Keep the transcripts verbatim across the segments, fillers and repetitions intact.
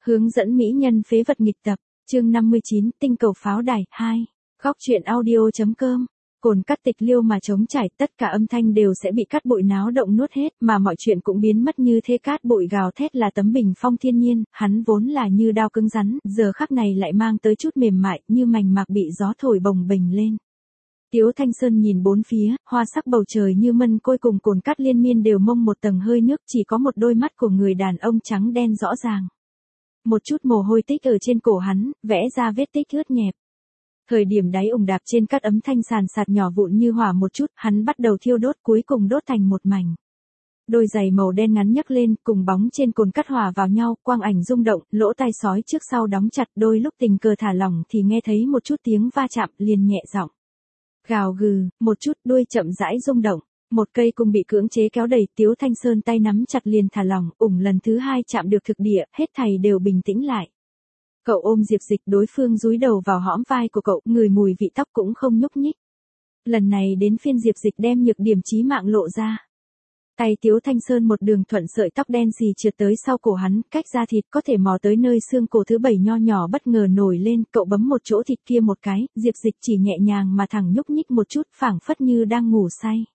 Hướng dẫn mỹ nhân phế vật nghịch tập, chương năm mươi chín, tinh cầu pháo đài, hai. Góc truyện audio.com. Cồn cắt tịch liêu mà trống trải, tất cả âm thanh đều sẽ bị cát bụi náo động nuốt hết, mà mọi chuyện cũng biến mất như thế. Cát bụi gào thét là tấm bình phong thiên nhiên, hắn vốn là như đao cứng rắn, giờ khắc này lại mang tới chút mềm mại, như mành mạc bị gió thổi bồng bềnh lên. Tiếu Thanh Sơn nhìn bốn phía, hoa sắc bầu trời như mân côi cùng cồn cát liên miên đều mông một tầng hơi nước, chỉ có một đôi mắt của người đàn ông trắng đen rõ ràng. Một chút mồ hôi tích ở trên cổ hắn, vẽ ra vết tích ướt nhẹp. Thời điểm đáy ủng đạp trên cát ấm thanh sàn sạt nhỏ vụn như hỏa một chút, hắn bắt đầu thiêu đốt cuối cùng đốt thành một mảnh. Đôi giày màu đen ngắn nhấc lên, cùng bóng trên cồn cát hòa vào nhau, quang ảnh rung động, lỗ tai sói trước sau đóng chặt, đôi lúc tình cờ thả lỏng thì nghe thấy một chút tiếng va chạm, liền nhẹ giọng. Gào gừ, một chút, đuôi chậm rãi rung động. Một cây cung bị cưỡng chế kéo đẩy, Tiếu Thanh Sơn tay nắm chặt liền thả lỏng, ủng lần thứ hai chạm được thực địa, hết thảy đều bình tĩnh lại. Cậu ôm Diệp Dịch, đối phương dúi đầu vào hõm vai của cậu, người mùi vị tóc cũng không nhúc nhích. Lần này đến phiên Diệp Dịch đem nhược điểm chí mạng lộ ra. Tay Tiếu Thanh Sơn một đường thuận sợi tóc đen xì trượt tới sau cổ hắn, cách da thịt có thể mò tới nơi xương cổ thứ bảy nho nhỏ bất ngờ nổi lên, cậu bấm một chỗ thịt kia một cái, Diệp Dịch chỉ nhẹ nhàng mà thẳng nhúc nhích một chút, phảng phất như đang ngủ say.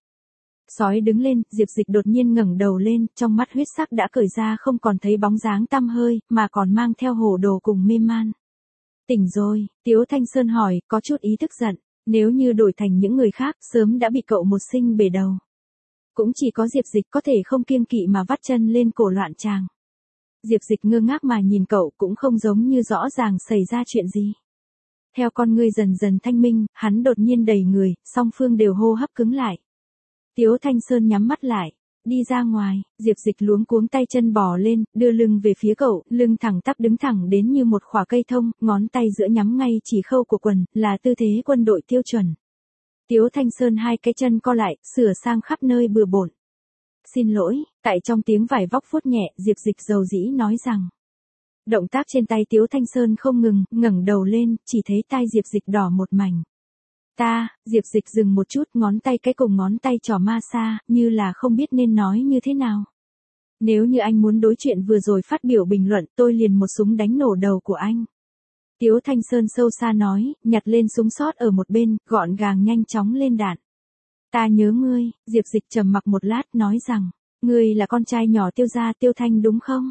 Sói đứng lên, Diệp Dịch đột nhiên ngẩng đầu lên, trong mắt huyết sắc đã cởi ra không còn thấy bóng dáng tăm hơi, mà còn mang theo hồ đồ cùng mê man. Tỉnh rồi, Tiếu Thanh Sơn hỏi, có chút ý tức giận, nếu như đổi thành những người khác, sớm đã bị cậu một sinh bể đầu. Cũng chỉ có Diệp Dịch có thể không kiêng kỵ mà vắt chân lên cổ loạn tràng. Diệp Dịch ngơ ngác mà nhìn cậu, cũng không giống như rõ ràng xảy ra chuyện gì. Theo con ngươi dần dần thanh minh, hắn đột nhiên đầy người, song phương đều hô hấp cứng lại. Tiếu Thanh Sơn nhắm mắt lại, đi ra ngoài, Diệp Dịch luống cuống tay chân bò lên, đưa lưng về phía cậu, lưng thẳng tắp đứng thẳng đến như một khỏa cây thông, ngón tay giữa nhắm ngay chỉ khâu của quần, là tư thế quân đội tiêu chuẩn. Tiếu Thanh Sơn hai cái chân co lại, sửa sang khắp nơi bừa bộn. Xin lỗi, tại trong tiếng vải vóc vuốt nhẹ, Diệp Dịch dầu dĩ nói rằng. Động tác trên tay Tiếu Thanh Sơn không ngừng, ngẩng đầu lên, chỉ thấy tai Diệp Dịch đỏ một mảnh. Ta, Diệp Dịch dừng một chút, ngón tay cái cùng ngón tay trỏ ma xa, như là không biết nên nói như thế nào. Nếu như anh muốn đối chuyện vừa rồi phát biểu bình luận, tôi liền một súng đánh nổ đầu của anh. Tiếu Thanh Sơn sâu xa nói, nhặt lên súng sót ở một bên, gọn gàng nhanh chóng lên đạn. Ta nhớ ngươi, Diệp Dịch trầm mặc một lát nói rằng, ngươi là con trai nhỏ Tiêu gia Tiêu Thanh đúng không?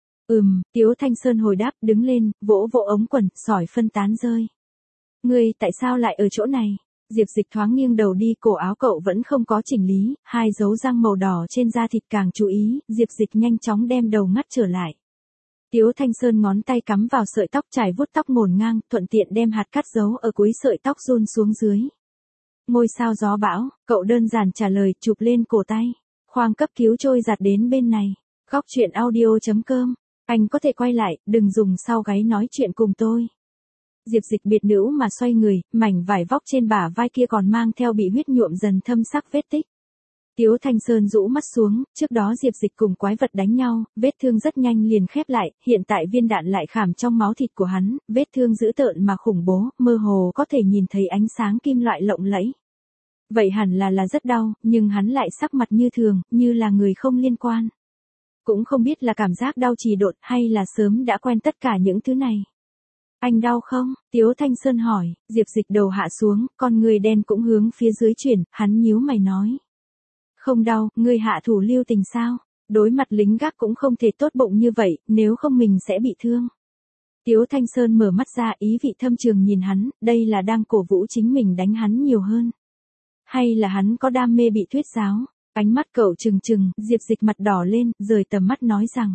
Ừm, Tiếu Thanh Sơn hồi đáp, đứng lên, vỗ vỗ ống quần, sỏi phân tán rơi. Ngươi tại sao lại ở chỗ này? Diệp Dịch thoáng nghiêng đầu đi, cổ áo cậu vẫn không có chỉnh lý, hai dấu răng màu đỏ trên da thịt càng chú ý, Diệp Dịch nhanh chóng đem đầu ngắt trở lại. Tiếu Thanh Sơn ngón tay cắm vào sợi tóc trải vuốt tóc ngổn ngang, thuận tiện đem hạt cát giấu ở cuối sợi tóc run xuống dưới. Ngôi sao gió bão, cậu đơn giản trả lời, chụp lên cổ tay. Khoang cấp cứu trôi giạt đến bên này. Góc truyện audio.com. Anh có thể quay lại, đừng dùng sau gáy nói chuyện cùng tôi. Diệp Dịch biệt nữ mà xoay người, mảnh vải vóc trên bả vai kia còn mang theo bị huyết nhuộm dần thâm sắc vết tích. Tiếu Thanh Sơn rũ mắt xuống, trước đó Diệp Dịch cùng quái vật đánh nhau, vết thương rất nhanh liền khép lại, hiện tại viên đạn lại khảm trong máu thịt của hắn, vết thương dữ tợn mà khủng bố, mơ hồ có thể nhìn thấy ánh sáng kim loại lộng lẫy. Vậy hẳn là là rất đau, nhưng hắn lại sắc mặt như thường, như là người không liên quan. Cũng không biết là cảm giác đau trì độn hay là sớm đã quen tất cả những thứ này. Anh đau không? Tiếu Thanh Sơn hỏi, Diệp Dịch đầu hạ xuống, con người đen cũng hướng phía dưới chuyển, hắn nhíu mày nói. Không đau, ngươi hạ thủ lưu tình sao? Đối mặt lính gác cũng không thể tốt bụng như vậy, nếu không mình sẽ bị thương. Tiếu Thanh Sơn mở mắt ra, ý vị thâm trường nhìn hắn, đây là đang cổ vũ chính mình đánh hắn nhiều hơn. Hay là hắn có đam mê bị thuyết giáo? Ánh mắt cậu trừng trừng, Diệp Dịch mặt đỏ lên, rời tầm mắt nói rằng.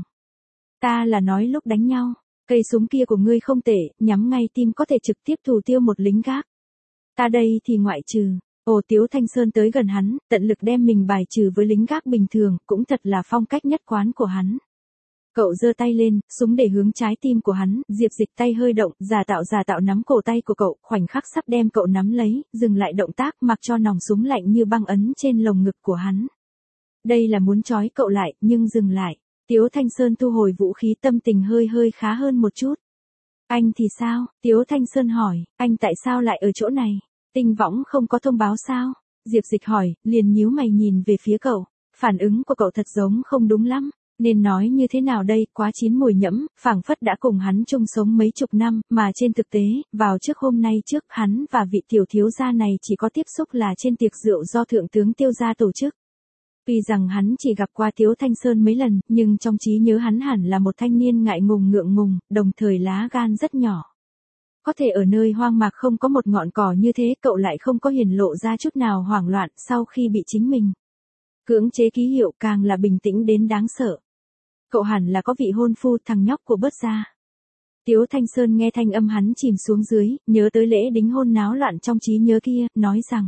Ta là nói lúc đánh nhau, cây súng kia của ngươi không tệ, nhắm ngay tim có thể trực tiếp thủ tiêu một lính gác. Ta đây thì ngoại trừ. Ồ, Tiếu Thanh Sơn tới gần hắn, tận lực đem mình bài trừ với lính gác bình thường, cũng thật là phong cách nhất quán của hắn. Cậu giơ tay lên, súng để hướng trái tim của hắn, Diệp Dịch tay hơi động, giả tạo giả tạo nắm cổ tay của cậu, khoảnh khắc sắp đem cậu nắm lấy, dừng lại động tác, mặc cho nòng súng lạnh như băng ấn trên lồng ngực của hắn. Đây là muốn trói cậu lại, nhưng dừng lại. Tiếu Thanh Sơn thu hồi vũ khí, tâm tình hơi hơi khá hơn một chút. Anh thì sao? Tiếu Thanh Sơn hỏi, anh tại sao lại ở chỗ này? Tinh võng không có thông báo sao? Diệp Dịch hỏi, liền nhíu mày nhìn về phía cậu. Phản ứng của cậu thật giống không đúng lắm. Nên nói như thế nào đây, quá chín mùi nhẫm, phảng phất đã cùng hắn chung sống mấy chục năm, mà trên thực tế, vào trước hôm nay trước, hắn và vị tiểu thiếu gia này chỉ có tiếp xúc là trên tiệc rượu do thượng tướng Tiêu gia tổ chức. Tuy rằng hắn chỉ gặp qua Tiếu Thanh Sơn mấy lần, nhưng trong trí nhớ hắn hẳn là một thanh niên ngại ngùng ngượng ngùng, đồng thời lá gan rất nhỏ. Có thể ở nơi hoang mạc không có một ngọn cỏ như thế, cậu lại không có hiển lộ ra chút nào hoảng loạn sau khi bị chính mình cưỡng chế ký hiệu, càng là bình tĩnh đến đáng sợ. Cậu hẳn là có vị hôn phu, thằng nhóc của Bớt gia. Tiếu Thanh Sơn nghe thanh âm hắn chìm xuống dưới, nhớ tới lễ đính hôn náo loạn trong trí nhớ kia, nói rằng: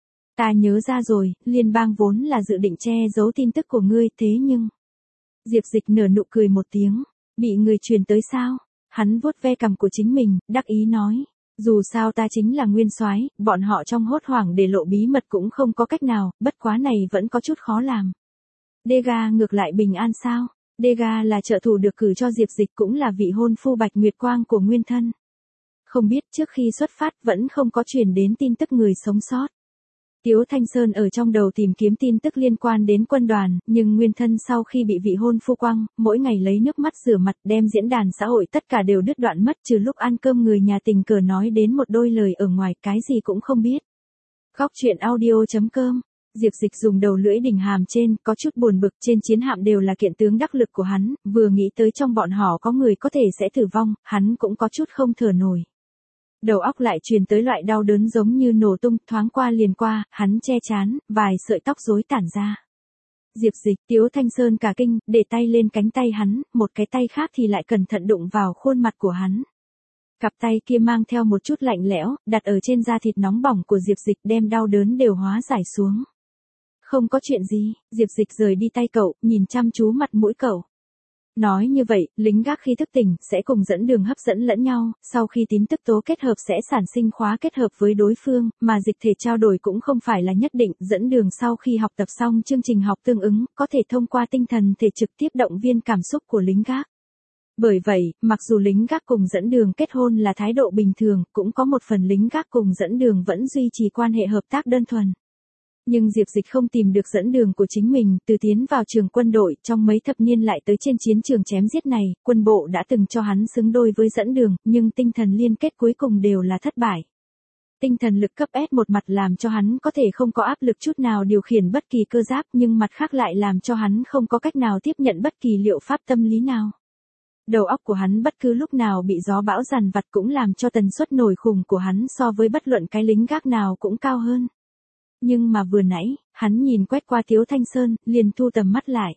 Ta nhớ ra rồi, liên bang vốn là dự định che giấu tin tức của ngươi, thế nhưng... Diệp Dịch nở nụ cười một tiếng, bị người truyền tới sao? Hắn vuốt ve cằm của chính mình, đắc ý nói: Dù sao ta chính là nguyên soái, bọn họ trong hốt hoảng để lộ bí mật cũng không có cách nào, bất quá này vẫn có chút khó làm. Degas ngược lại bình an sao? Degas là trợ thủ được cử cho Diệp Dịch, cũng là vị hôn phu Bạch Nguyệt Quang của nguyên thân. Không biết trước khi xuất phát vẫn không có truyền đến tin tức người sống sót. Tiếu Thanh Sơn ở trong đầu tìm kiếm tin tức liên quan đến quân đoàn, nhưng nguyên thân sau khi bị vị hôn phu quăng, mỗi ngày lấy nước mắt rửa mặt, đem diễn đàn xã hội tất cả đều đứt đoạn mất, trừ lúc ăn cơm người nhà tình cờ nói đến một đôi lời ở ngoài, cái gì cũng không biết. Góc truyện audio chấm com. Diệp Dịch dùng đầu lưỡi đỉnh hàm trên, có chút buồn bực, trên chiến hạm đều là kiện tướng đắc lực của hắn, vừa nghĩ tới trong bọn họ có người có thể sẽ tử vong, hắn cũng có chút không thở nổi. Đầu óc lại truyền tới loại đau đớn giống như nổ tung, thoáng qua liền qua, hắn che chán, vài sợi tóc rối tản ra. Diệp Dịch, Tiếu Thanh Sơn cả kinh, để tay lên cánh tay hắn, một cái tay khác thì lại cẩn thận đụng vào khuôn mặt của hắn. Cặp tay kia mang theo một chút lạnh lẽo, đặt ở trên da thịt nóng bỏng của Diệp Dịch, đem đau đớn đều hóa giải xuống. Không có chuyện gì, Diệp Dịch rời đi tay cậu, nhìn chăm chú mặt mũi cậu. Nói như vậy, lính gác khi thức tỉnh, sẽ cùng dẫn đường hấp dẫn lẫn nhau, sau khi tín tức tố kết hợp sẽ sản sinh khóa kết hợp với đối phương, mà dịch thể trao đổi cũng không phải là nhất định, dẫn đường sau khi học tập xong chương trình học tương ứng, có thể thông qua tinh thần thể trực tiếp động viên cảm xúc của lính gác. Bởi vậy, mặc dù lính gác cùng dẫn đường kết hôn là thái độ bình thường, cũng có một phần lính gác cùng dẫn đường vẫn duy trì quan hệ hợp tác đơn thuần. Nhưng Diệp Dịch không tìm được dẫn đường của chính mình, từ tiến vào trường quân đội, trong mấy thập niên lại tới trên chiến trường chém giết này, quân bộ đã từng cho hắn xứng đôi với dẫn đường, nhưng tinh thần liên kết cuối cùng đều là thất bại. Tinh thần lực cấp S một mặt làm cho hắn có thể không có áp lực chút nào điều khiển bất kỳ cơ giáp, nhưng mặt khác lại làm cho hắn không có cách nào tiếp nhận bất kỳ liệu pháp tâm lý nào. Đầu óc của hắn bất cứ lúc nào bị gió bão dằn vặt, cũng làm cho tần suất nổi khủng của hắn so với bất luận cái lính gác nào cũng cao hơn. Nhưng mà vừa nãy, hắn nhìn quét qua Tiếu Thanh Sơn, liền thu tầm mắt lại.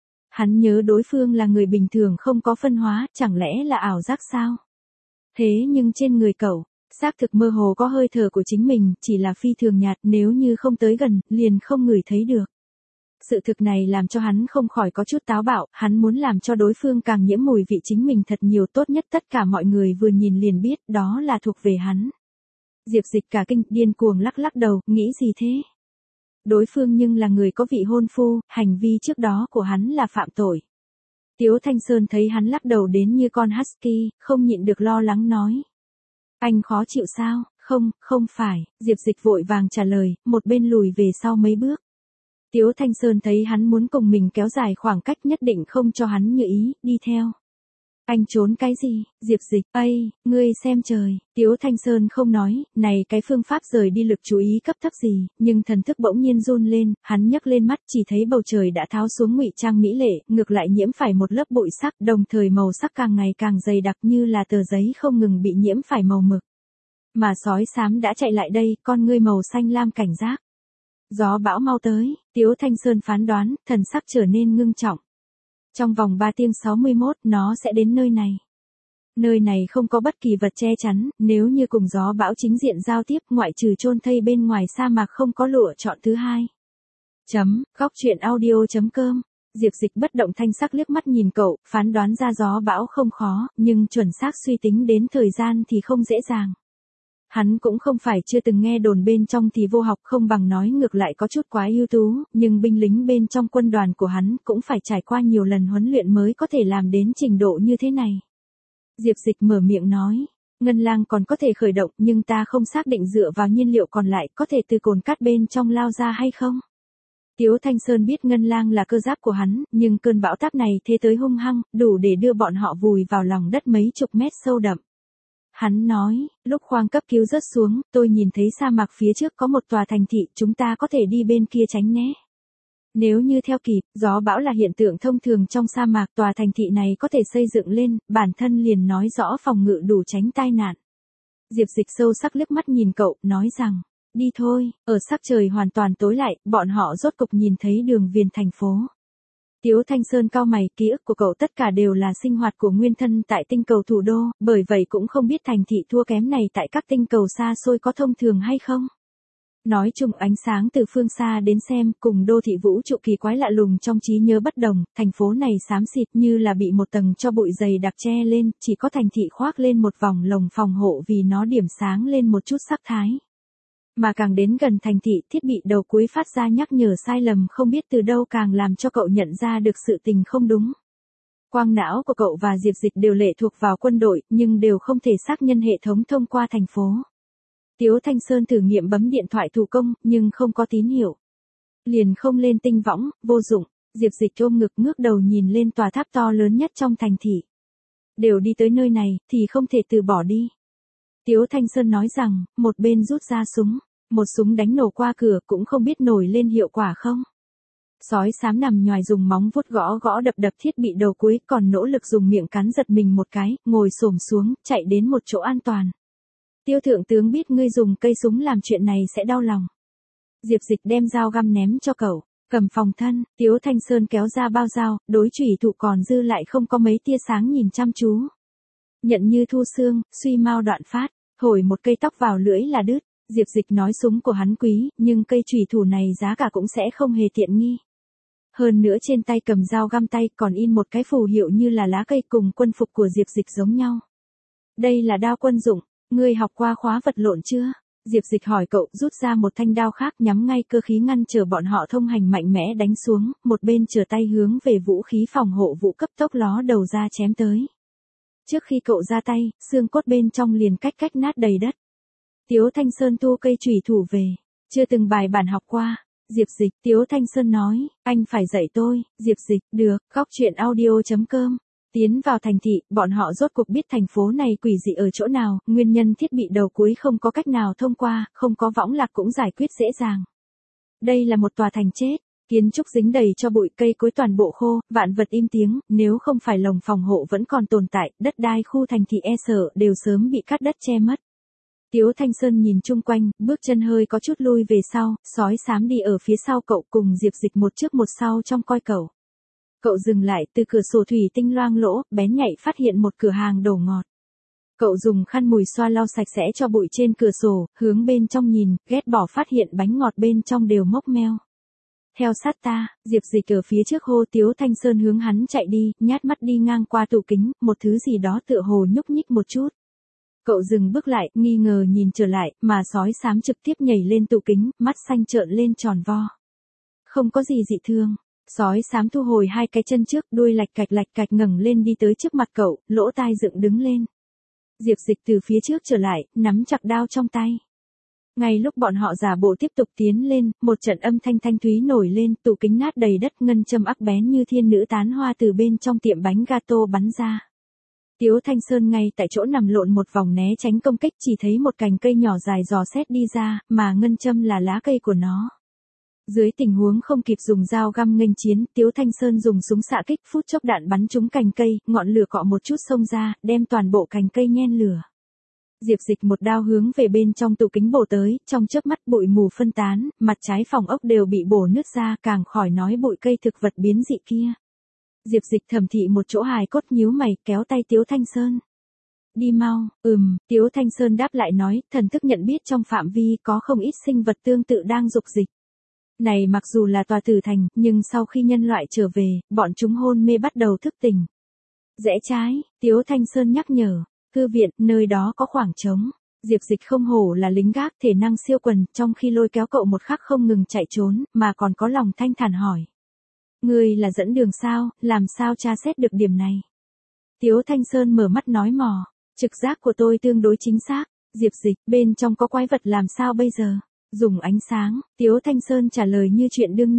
Hắn nhớ đối phương là người bình thường không có phân hóa, chẳng lẽ là ảo giác sao? Thế nhưng trên người cậu, xác thực mơ hồ có hơi thở của chính mình, chỉ là phi thường nhạt, nếu như không tới gần, liền không ngửi thấy được. Sự thực này làm cho hắn không khỏi có chút táo bạo, hắn muốn làm cho đối phương càng nhiễm mùi vị chính mình thật nhiều, tốt nhất tất cả mọi người vừa nhìn liền biết, đó là thuộc về hắn. Diệp Dịch cả kinh, điên cuồng lắc lắc đầu, nghĩ gì thế? Đối phương nhưng là người có vị hôn phu, hành vi trước đó của hắn là phạm tội. Tiếu Thanh Sơn thấy hắn lắc đầu đến như con husky, không nhịn được lo lắng nói. Anh khó chịu sao? Không, không phải, Diệp Dịch vội vàng trả lời, một bên lùi về sau mấy bước. Tiếu Thanh Sơn thấy hắn muốn cùng mình kéo dài khoảng cách, nhất định không cho hắn như ý, đi theo. Anh trốn cái gì? Diệp Dịch, ây, ngươi xem trời. Tiếu Thanh Sơn không nói, này cái phương pháp rời đi lực chú ý cấp thấp gì, nhưng thần thức bỗng nhiên run lên, hắn nhấc lên mắt chỉ thấy bầu trời đã tháo xuống ngụy trang mỹ lệ, ngược lại nhiễm phải một lớp bụi sắc, đồng thời màu sắc càng ngày càng dày đặc như là tờ giấy không ngừng bị nhiễm phải màu mực. Mà sói xám đã chạy lại đây, con ngươi màu xanh lam cảnh giác. Gió bão mau tới, Tiếu Thanh Sơn phán đoán, thần sắc trở nên ngưng trọng. Trong vòng ba tiếng sáu mươi mốt, nó sẽ đến nơi này. Nơi này không có bất kỳ vật che chắn, nếu như cùng gió bão chính diện giao tiếp, ngoại trừ chôn thây bên ngoài sa mạc không có lựa chọn thứ hai. Chấm, góc truyện audio chấm com. Diệp Dịch bất động thanh sắc liếc mắt nhìn cậu, phán đoán ra gió bão không khó, nhưng chuẩn xác suy tính đến thời gian thì không dễ dàng. Hắn cũng không phải chưa từng nghe đồn bên trong thì vô học, không bằng nói ngược lại có chút quá ưu tú, nhưng binh lính bên trong quân đoàn của hắn cũng phải trải qua nhiều lần huấn luyện mới có thể làm đến trình độ như thế này. Diệp Dịch mở miệng nói, Ngân Lang còn có thể khởi động, nhưng ta không xác định dựa vào nhiên liệu còn lại có thể từ cồn cát bên trong lao ra hay không. Tiếu Thanh Sơn biết Ngân Lang là cơ giáp của hắn, nhưng cơn bão táp này thế tới hung hăng, đủ để đưa bọn họ vùi vào lòng đất mấy chục mét sâu đậm. Hắn nói, lúc khoang cấp cứu rớt xuống, tôi nhìn thấy sa mạc phía trước có một tòa thành thị, chúng ta có thể đi bên kia tránh né. Nếu như theo kịp, gió bão là hiện tượng thông thường trong sa mạc, tòa thành thị này có thể xây dựng lên, bản thân liền nói rõ phòng ngự đủ tránh tai nạn. Diệp Dịch sâu sắc liếc mắt nhìn cậu, nói rằng, đi thôi. Ở sắc trời hoàn toàn tối lại, bọn họ rốt cục nhìn thấy đường viền thành phố. Tiếu Thanh Sơn cau mày, ký ức của cậu tất cả đều là sinh hoạt của nguyên thân tại tinh cầu thủ đô, bởi vậy cũng không biết thành thị thua kém này tại các tinh cầu xa xôi có thông thường hay không. Nói chung ánh sáng từ phương xa đến xem, cùng đô thị vũ trụ kỳ quái lạ lùng trong trí nhớ bất đồng, thành phố này xám xịt như là bị một tầng cho bụi dày đặc che lên, chỉ có thành thị khoác lên một vòng lồng phòng hộ vì nó điểm sáng lên một chút sắc thái. Mà càng đến gần thành thị, thiết bị đầu cuối phát ra nhắc nhở sai lầm không biết từ đâu càng làm cho cậu nhận ra được sự tình không đúng. Quang não của cậu và Diệp Dịch đều lệ thuộc vào quân đội, nhưng đều không thể xác nhân hệ thống thông qua thành phố. Tiếu Thanh Sơn thử nghiệm bấm điện thoại thủ công, nhưng không có tín hiệu. Liền không lên tinh võng, vô dụng. Diệp Dịch ôm ngực ngước đầu nhìn lên tòa tháp to lớn nhất trong thành thị. Đều đi tới nơi này, thì không thể từ bỏ đi. Tiếu Thanh Sơn nói rằng, một bên rút ra súng, một súng đánh nổ qua cửa cũng không biết nổi lên hiệu quả không. Sói xám nằm nhoài dùng móng vuốt gõ gõ đập đập thiết bị đầu cuối, còn nỗ lực dùng miệng cắn giật mình một cái, ngồi xổm xuống, chạy đến một chỗ an toàn. Tiêu thượng tướng biết ngươi dùng cây súng làm chuyện này sẽ đau lòng. Diệp Dịch đem dao găm ném cho cậu, cầm phòng thân. Tiếu Thanh Sơn kéo ra bao dao, đối chủy thủ còn dư lại không có mấy tia sáng nhìn chăm chú. Nhận như thu xương, suy mau đoạn phát, hồi một cây tóc vào lưỡi là đứt. Diệp Dịch nói súng của hắn quý, nhưng cây chủy thủ này giá cả cũng sẽ không hề tiện nghi. Hơn nữa trên tay cầm dao găm tay còn in một cái phù hiệu như là lá cây cùng quân phục của Diệp Dịch giống nhau. Đây là đao quân dụng, ngươi học qua khóa vật lộn chưa? Diệp Dịch hỏi cậu, rút ra một thanh đao khác nhắm ngay cơ khí ngăn chờ bọn họ thông hành mạnh mẽ đánh xuống, một bên chờ tay hướng về vũ khí phòng hộ vụ cấp tốc ló đầu ra chém tới. Trước khi cậu ra tay, xương cốt bên trong liền cách cách nát đầy đất. Tiếu Thanh Sơn thu cây chủy thủ về, chưa từng bài bản học qua. Diệp Dịch, Tiếu Thanh Sơn nói, anh phải dạy tôi. Diệp Dịch, được. Góc truyện audio chấm com. Tiến vào thành thị, bọn họ rốt cuộc biết thành phố này quỷ dị ở chỗ nào, nguyên nhân thiết bị đầu cuối không có cách nào thông qua, không có võng lạc cũng giải quyết dễ dàng. Đây là một tòa thành chết, kiến trúc dính đầy cho bụi, cây cối toàn bộ khô, vạn vật im tiếng, nếu không phải lồng phòng hộ vẫn còn tồn tại, đất đai khu thành thị e sợ đều sớm bị cắt đất che mất. Tiếu Thanh Sơn nhìn chung quanh, bước chân hơi có chút lui về sau, sói xám đi ở phía sau cậu cùng Diệp Dịch một trước một sau trong coi cậu. Cậu dừng lại, từ cửa sổ thủy tinh loang lỗ, bén nhạy phát hiện một cửa hàng đồ ngọt. Cậu dùng khăn mùi xoa lau sạch sẽ cho bụi trên cửa sổ, hướng bên trong nhìn, ghét bỏ phát hiện bánh ngọt bên trong đều mốc meo. Theo sát ta. Diệp Dịch ở phía trước hô. Tiếu Thanh Sơn hướng hắn chạy đi, nhát mắt đi ngang qua tủ kính, một thứ gì đó tựa hồ nhúc nhích một chút. Cậu dừng bước lại, nghi ngờ nhìn trở lại, mà sói xám trực tiếp nhảy lên tủ kính, mắt xanh trợn lên tròn vo. Không có gì dị thường. Sói xám thu hồi hai cái chân trước, đuôi lạch cạch lạch cạch ngẩng lên đi tới trước mặt cậu, lỗ tai dựng đứng lên. Diệp Dịch từ phía trước trở lại, nắm chặt đao trong tay. Ngay lúc bọn họ giả bộ tiếp tục tiến lên, một trận âm thanh thanh thúy nổi lên, tủ kính nát đầy đất, ngân châm ắc bén như thiên nữ tán hoa từ bên trong tiệm bánh gato bắn ra. Tiếu Thanh Sơn ngay tại chỗ nằm lộn một vòng né tránh công kích, chỉ thấy một cành cây nhỏ dài dò xét đi ra, mà ngân châm là lá cây của nó. Dưới tình huống không kịp dùng dao găm nghênh chiến, Tiếu Thanh Sơn dùng súng xạ kích, phút chốc đạn bắn trúng cành cây, ngọn lửa cọ một chút xông ra, đem toàn bộ cành cây nhen lửa. Diệp Dịch một đao hướng về bên trong tủ kính bổ tới, trong chớp mắt bụi mù phân tán, mặt trái phòng ốc đều bị bổ nứt ra, càng khỏi nói bụi cây thực vật biến dị kia. Diệp Dịch thẩm thị một chỗ hài cốt nhíu mày, kéo tay Tiếu Thanh Sơn. Đi mau. Ừm. Tiếu Thanh Sơn đáp lại nói, thần thức nhận biết trong phạm vi có không ít sinh vật tương tự đang dục dịch. Này mặc dù là tòa tử thành, nhưng sau khi nhân loại trở về, bọn chúng hôn mê bắt đầu thức tỉnh. Rẽ trái. Tiếu Thanh Sơn nhắc nhở. Thư viện, nơi đó có khoảng trống. Diệp Dịch không hổ là lính gác, thể năng siêu quần, trong khi lôi kéo cậu một khắc không ngừng chạy trốn, mà còn có lòng thanh thản hỏi. Ngươi là dẫn đường sao, làm sao tra xét được điểm này? Tiếu Thanh Sơn mở mắt nói mò, trực giác của tôi tương đối chính xác. Diệp Dịch, bên trong có quái vật làm sao bây giờ? Dùng ánh sáng. Tiếu Thanh Sơn trả lời như chuyện đương nhiên.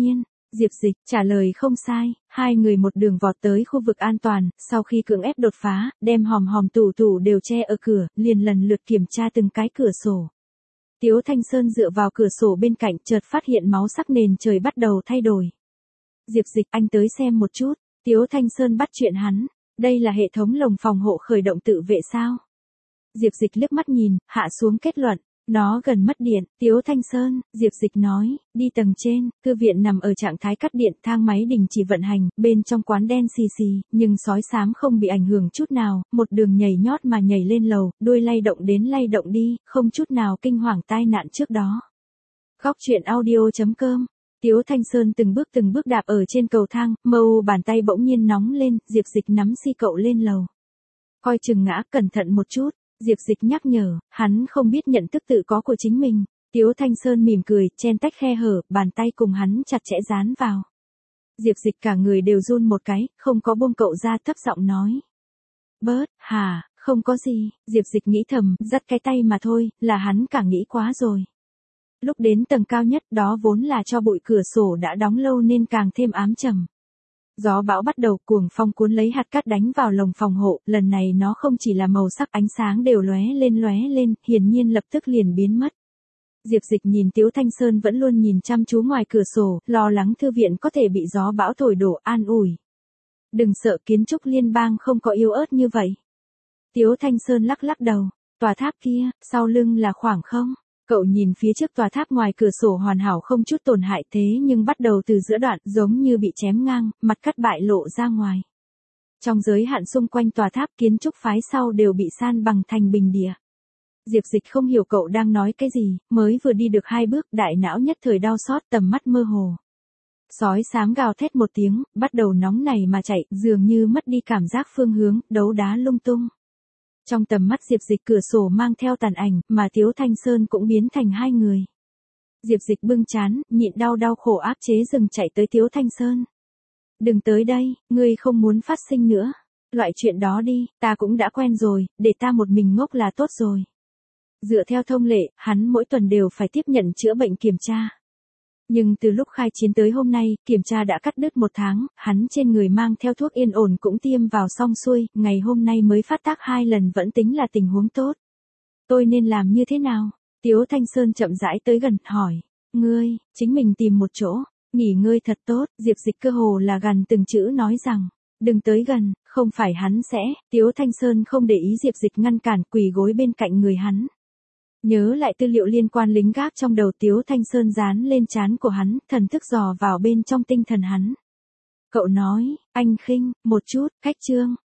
Diệp Dịch trả lời không sai, hai người một đường vọt tới khu vực an toàn, sau khi cưỡng ép đột phá, đem hòm hòm tủ tủ đều che ở cửa, liền lần lượt kiểm tra từng cái cửa sổ. Tiếu Thanh Sơn dựa vào cửa sổ bên cạnh, chợt phát hiện máu sắc nền trời bắt đầu thay đổi. Diệp Dịch, anh tới xem một chút. Tiếu Thanh Sơn bắt chuyện hắn, đây là hệ thống lồng phòng hộ khởi động tự vệ sao? Diệp Dịch liếc mắt nhìn, hạ xuống kết luận, nó gần mất điện. Tiếu Thanh Sơn, Diệp Dịch nói, đi tầng trên, thư viện nằm ở trạng thái cắt điện, thang máy đình chỉ vận hành, bên trong quán đen xì xì, nhưng sói xám không bị ảnh hưởng chút nào, một đường nhảy nhót mà nhảy lên lầu, đuôi lay động đến lay động đi, không chút nào kinh hoàng tai nạn trước đó. Góc truyện audio chấm com. Tiếu Thanh Sơn từng bước từng bước đạp ở trên cầu thang, mâu bàn tay bỗng nhiên nóng lên, Diệp Dịch nắm si cậu lên lầu. Coi chừng ngã, cẩn thận một chút. Diệp Dịch nhắc nhở, hắn không biết nhận thức tự có của chính mình. Tiếu Thanh Sơn mỉm cười, chen tách khe hở, bàn tay cùng hắn chặt chẽ dán vào. Diệp Dịch cả người đều run một cái, không có buông cậu ra, thấp giọng nói. Bớt, hả, không có gì. Diệp Dịch nghĩ thầm, dắt cái tay mà thôi, là hắn cả nghĩ quá rồi. Lúc đến tầng cao nhất, đó vốn là cho bụi cửa sổ đã đóng lâu nên càng thêm ám trầm. Gió bão bắt đầu, cuồng phong cuốn lấy hạt cát đánh vào lồng phòng hộ, lần này nó không chỉ là màu sắc, ánh sáng đều lóe lên lóe lên, hiển nhiên lập tức liền biến mất. Diệp Dịch nhìn Tiếu Thanh Sơn vẫn luôn nhìn chăm chú ngoài cửa sổ, lo lắng thư viện có thể bị gió bão thổi đổ, an ủi. Đừng sợ, kiến trúc liên bang không có yếu ớt như vậy. Tiếu Thanh Sơn lắc lắc đầu, tòa tháp kia, sau lưng là khoảng không? Cậu nhìn phía trước tòa tháp ngoài cửa sổ hoàn hảo không chút tổn hại, thế nhưng bắt đầu từ giữa đoạn, giống như bị chém ngang, mặt cắt bại lộ ra ngoài. Trong giới hạn xung quanh tòa tháp, kiến trúc phái sau đều bị san bằng thành bình địa. Diệp Dịch không hiểu cậu đang nói cái gì, mới vừa đi được hai bước, đại não nhất thời đau xót, tầm mắt mơ hồ. Sói xám gào thét một tiếng, bắt đầu nóng nảy mà chạy, dường như mất đi cảm giác phương hướng, đấu đá lung tung. Trong tầm mắt Diệp Dịch, cửa sổ mang theo tàn ảnh, mà Tiếu Thanh Sơn cũng biến thành hai người. Diệp Dịch bưng trán, nhịn đau đau khổ áp chế dừng chạy tới Tiếu Thanh Sơn. Đừng tới đây, ngươi không muốn phát sinh nữa. Loại chuyện đó đi, ta cũng đã quen rồi, để ta một mình ngốc là tốt rồi. Dựa theo thông lệ, hắn mỗi tuần đều phải tiếp nhận chữa bệnh kiểm tra. Nhưng từ lúc khai chiến tới hôm nay, kiểm tra đã cắt đứt một tháng, hắn trên người mang theo thuốc yên ổn cũng tiêm vào xong xuôi, ngày hôm nay mới phát tác hai lần vẫn tính là tình huống tốt. Tôi nên làm như thế nào? Tiếu Thanh Sơn chậm rãi tới gần, hỏi. Ngươi, chính mình tìm một chỗ, nghỉ ngơi thật tốt. Diệp Dịch cơ hồ là gần từng chữ nói rằng, đừng tới gần, không phải hắn sẽ. Tiếu Thanh Sơn không để ý Diệp Dịch ngăn cản, quỳ gối bên cạnh người hắn. Nhớ lại tư liệu liên quan lính gác trong đầu, Tiếu Thanh Sơn dán lên trán của hắn, thần thức dò vào bên trong tinh thần hắn. Cậu nói, anh khinh, một chút, cách chương,